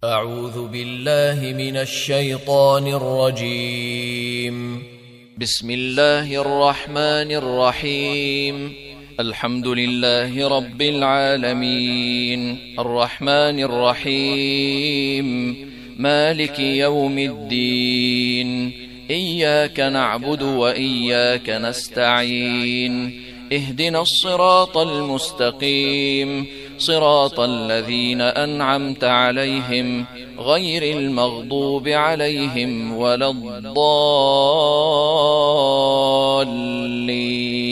أعوذ بالله من الشيطان الرجيم. بسم الله الرحمن الرحيم. الحمد لله رب العالمين، الرحمن الرحيم، مالك يوم الدين. إياك نعبد وإياك نستعين. اهدنا الصراط المستقيم، صراط الذين أنعمت عليهم غير المغضوب عليهم ولا الضالين.